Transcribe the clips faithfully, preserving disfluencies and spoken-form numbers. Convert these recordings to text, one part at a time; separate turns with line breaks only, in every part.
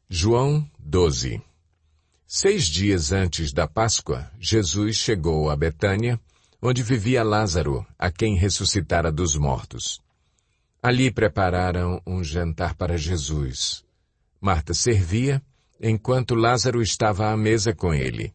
João doze. Seis dias antes da Páscoa, Jesus chegou a Betânia, onde vivia Lázaro, a quem ressuscitara dos mortos. Ali prepararam um jantar para Jesus. Marta servia, enquanto Lázaro estava à mesa com ele.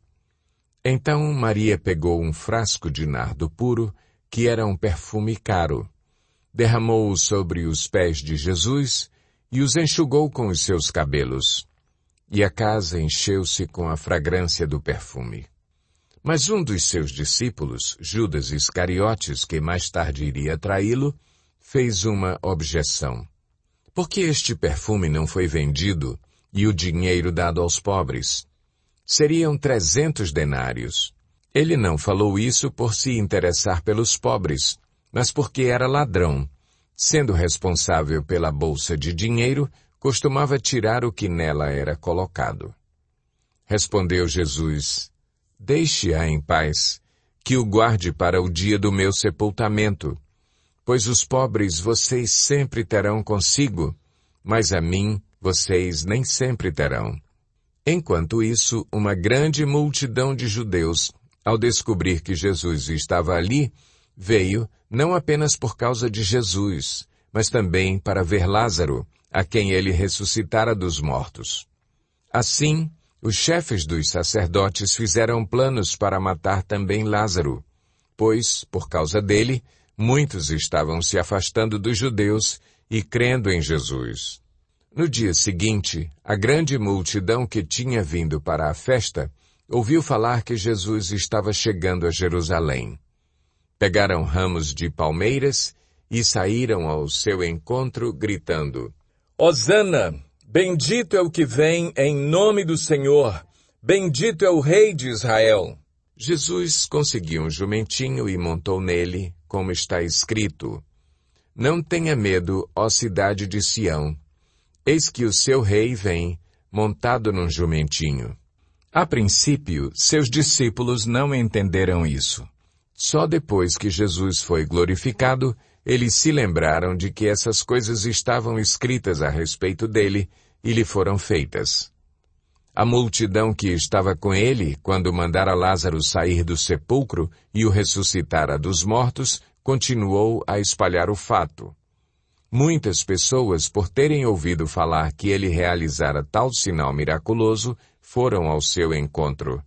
Então Maria pegou um frasco de nardo puro, que era um perfume caro, derramou-o sobre os pés de Jesus e os enxugou com os seus cabelos. E a casa encheu-se com a fragrância do perfume. Mas um dos seus discípulos, Judas Iscariotes, que mais tarde iria traí-lo, fez uma objeção. Por que este perfume não foi vendido e o dinheiro dado aos pobres? Seriam trezentos denários. Ele não falou isso por se interessar pelos pobres, mas porque era ladrão. Sendo responsável pela bolsa de dinheiro, costumava tirar o que nela era colocado. Respondeu Jesus: Deixe-a em paz, que o guarde para o dia do meu sepultamento. Pois os pobres vocês sempre terão consigo, mas a mim vocês nem sempre terão. Enquanto isso, uma grande multidão de judeus, ao descobrir que Jesus estava ali, veio não apenas por causa de Jesus, mas também para ver Lázaro, a quem ele ressuscitara dos mortos. Assim, os chefes dos sacerdotes fizeram planos para matar também Lázaro, pois, por causa dele, muitos estavam se afastando dos judeus e crendo em Jesus. No dia seguinte, a grande multidão que tinha vindo para a festa ouviu falar que Jesus estava chegando a Jerusalém. Pegaram ramos de palmeiras e saíram ao seu encontro, gritando: Hosana! Bendito é o que vem em nome do Senhor! Bendito é o Rei de Israel! Jesus conseguiu um jumentinho e montou nele, como está escrito: Não tenha medo, ó cidade de Sião. Eis que o seu rei vem, montado num jumentinho. A princípio, seus discípulos não entenderam isso. Só depois que Jesus foi glorificado, eles se lembraram de que essas coisas estavam escritas a respeito dele e lhe foram feitas. A multidão que estava com ele, quando mandara Lázaro sair do sepulcro e o ressuscitara dos mortos, continuou a espalhar o fato. Muitas pessoas, por terem ouvido falar que ele realizara tal sinal miraculoso, foram ao seu encontro.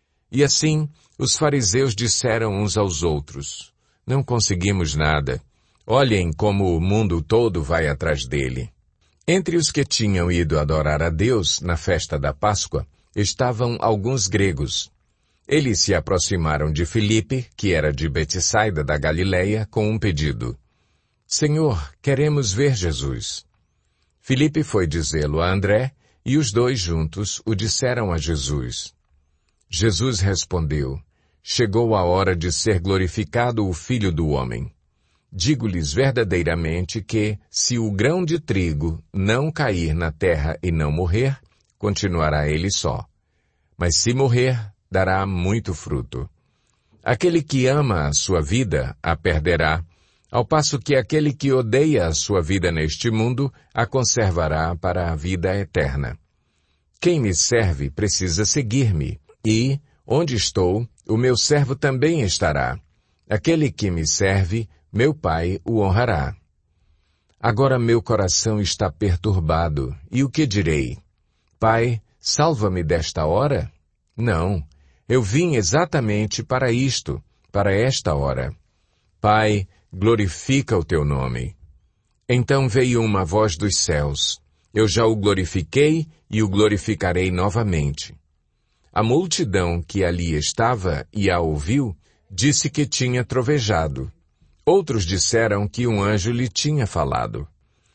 E assim, os fariseus disseram uns aos outros: Não conseguimos nada. Olhem como o mundo todo vai atrás dele. Entre os que tinham ido adorar a Deus na festa da Páscoa, estavam alguns gregos. Eles se aproximaram de Filipe, que era de Betsaida da Galileia, com um pedido: Senhor, queremos ver Jesus. Filipe foi dizê-lo a André, e os dois juntos o disseram a Jesus. Jesus respondeu: Chegou a hora de ser glorificado o Filho do Homem. Digo-lhes verdadeiramente que, se o grão de trigo não cair na terra e não morrer, continuará ele só. Mas se morrer, dará muito fruto. Aquele que ama a sua vida, a perderá, ao passo que aquele que odeia a sua vida neste mundo, a conservará para a vida eterna. Quem me serve precisa seguir-me, e, onde estou, o meu servo também estará. Aquele que me serve, meu Pai o honrará. Agora meu coração está perturbado, e o que direi? Pai, salva-me desta hora? Não, eu vim exatamente para isto, para esta hora. Pai, glorifica o teu nome. Então veio uma voz dos céus: Eu já o glorifiquei e o glorificarei novamente. A multidão que ali estava e a ouviu, disse que tinha trovejado. Outros disseram que um anjo lhe tinha falado.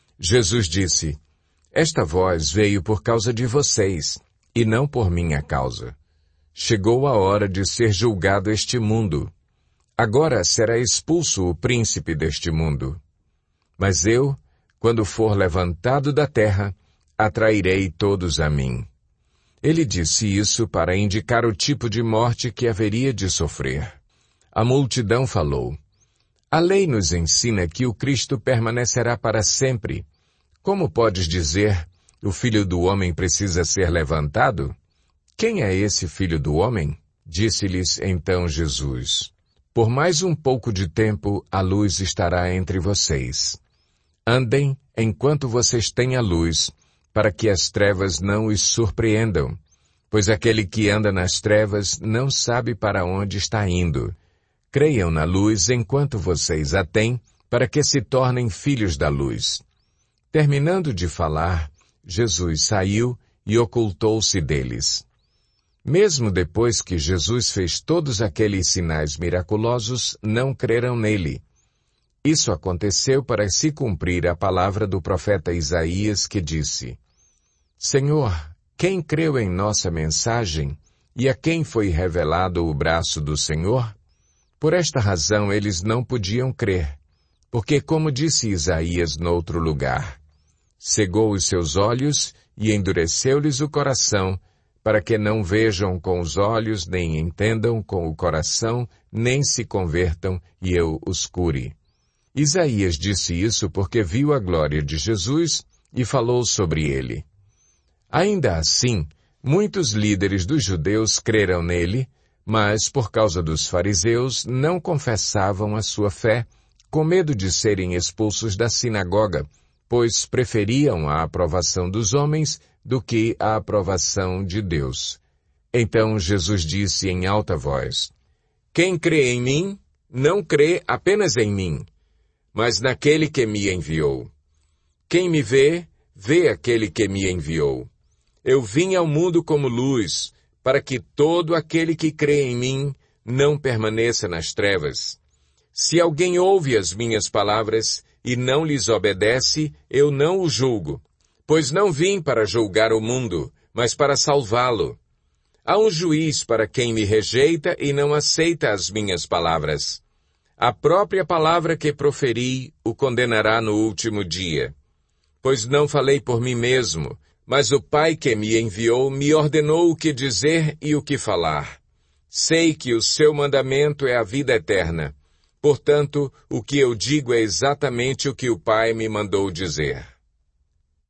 Jesus disse: Esta voz veio por causa de vocês, e não por minha causa. Chegou a hora de ser julgado este mundo. Agora será expulso o príncipe deste mundo. Mas eu, quando for levantado da terra, atrairei todos a mim. Ele disse isso para indicar o tipo de morte que haveria de sofrer. A multidão falou: A lei nos ensina que o Cristo permanecerá para sempre. Como podes dizer, o Filho do Homem precisa ser levantado? Quem é esse Filho do Homem? Disse-lhes então Jesus: Por mais um pouco de tempo a luz estará entre vocês. Andem enquanto vocês têm a luz, para que as trevas não os surpreendam, pois aquele que anda nas trevas não sabe para onde está indo. Creiam na luz enquanto vocês a têm, para que se tornem filhos da luz. Terminando de falar, Jesus saiu e ocultou-se deles. Mesmo depois que Jesus fez todos aqueles sinais miraculosos, não creram nele. Isso aconteceu para se cumprir a palavra do profeta Isaías, que disse: Senhor, quem creu em nossa mensagem, e a quem foi revelado o braço do Senhor? Por esta razão eles não podiam crer, porque, como disse Isaías noutro lugar, cegou os seus olhos e endureceu-lhes o coração, para que não vejam com os olhos, nem entendam com o coração, nem se convertam e eu os cure. Isaías disse isso porque viu a glória de Jesus e falou sobre ele. Ainda assim, muitos líderes dos judeus creram nele, mas, por causa dos fariseus, não confessavam a sua fé, com medo de serem expulsos da sinagoga, pois preferiam a aprovação dos homens do que a aprovação de Deus. Então Jesus disse em alta voz: Quem crê em mim, não crê apenas em mim, mas naquele que me enviou. Quem me vê, vê aquele que me enviou. Eu vim ao mundo como luz, para que todo aquele que crê em mim não permaneça nas trevas. Se alguém ouve as minhas palavras e não lhes obedece, eu não o julgo, pois não vim para julgar o mundo, mas para salvá-lo. Há um juiz para quem me rejeita e não aceita as minhas palavras. A própria palavra que proferi o condenará no último dia. Pois não falei por mim mesmo, mas o Pai que me enviou me ordenou o que dizer e o que falar. Sei que o seu mandamento é a vida eterna. Portanto, o que eu digo é exatamente o que o Pai me mandou dizer.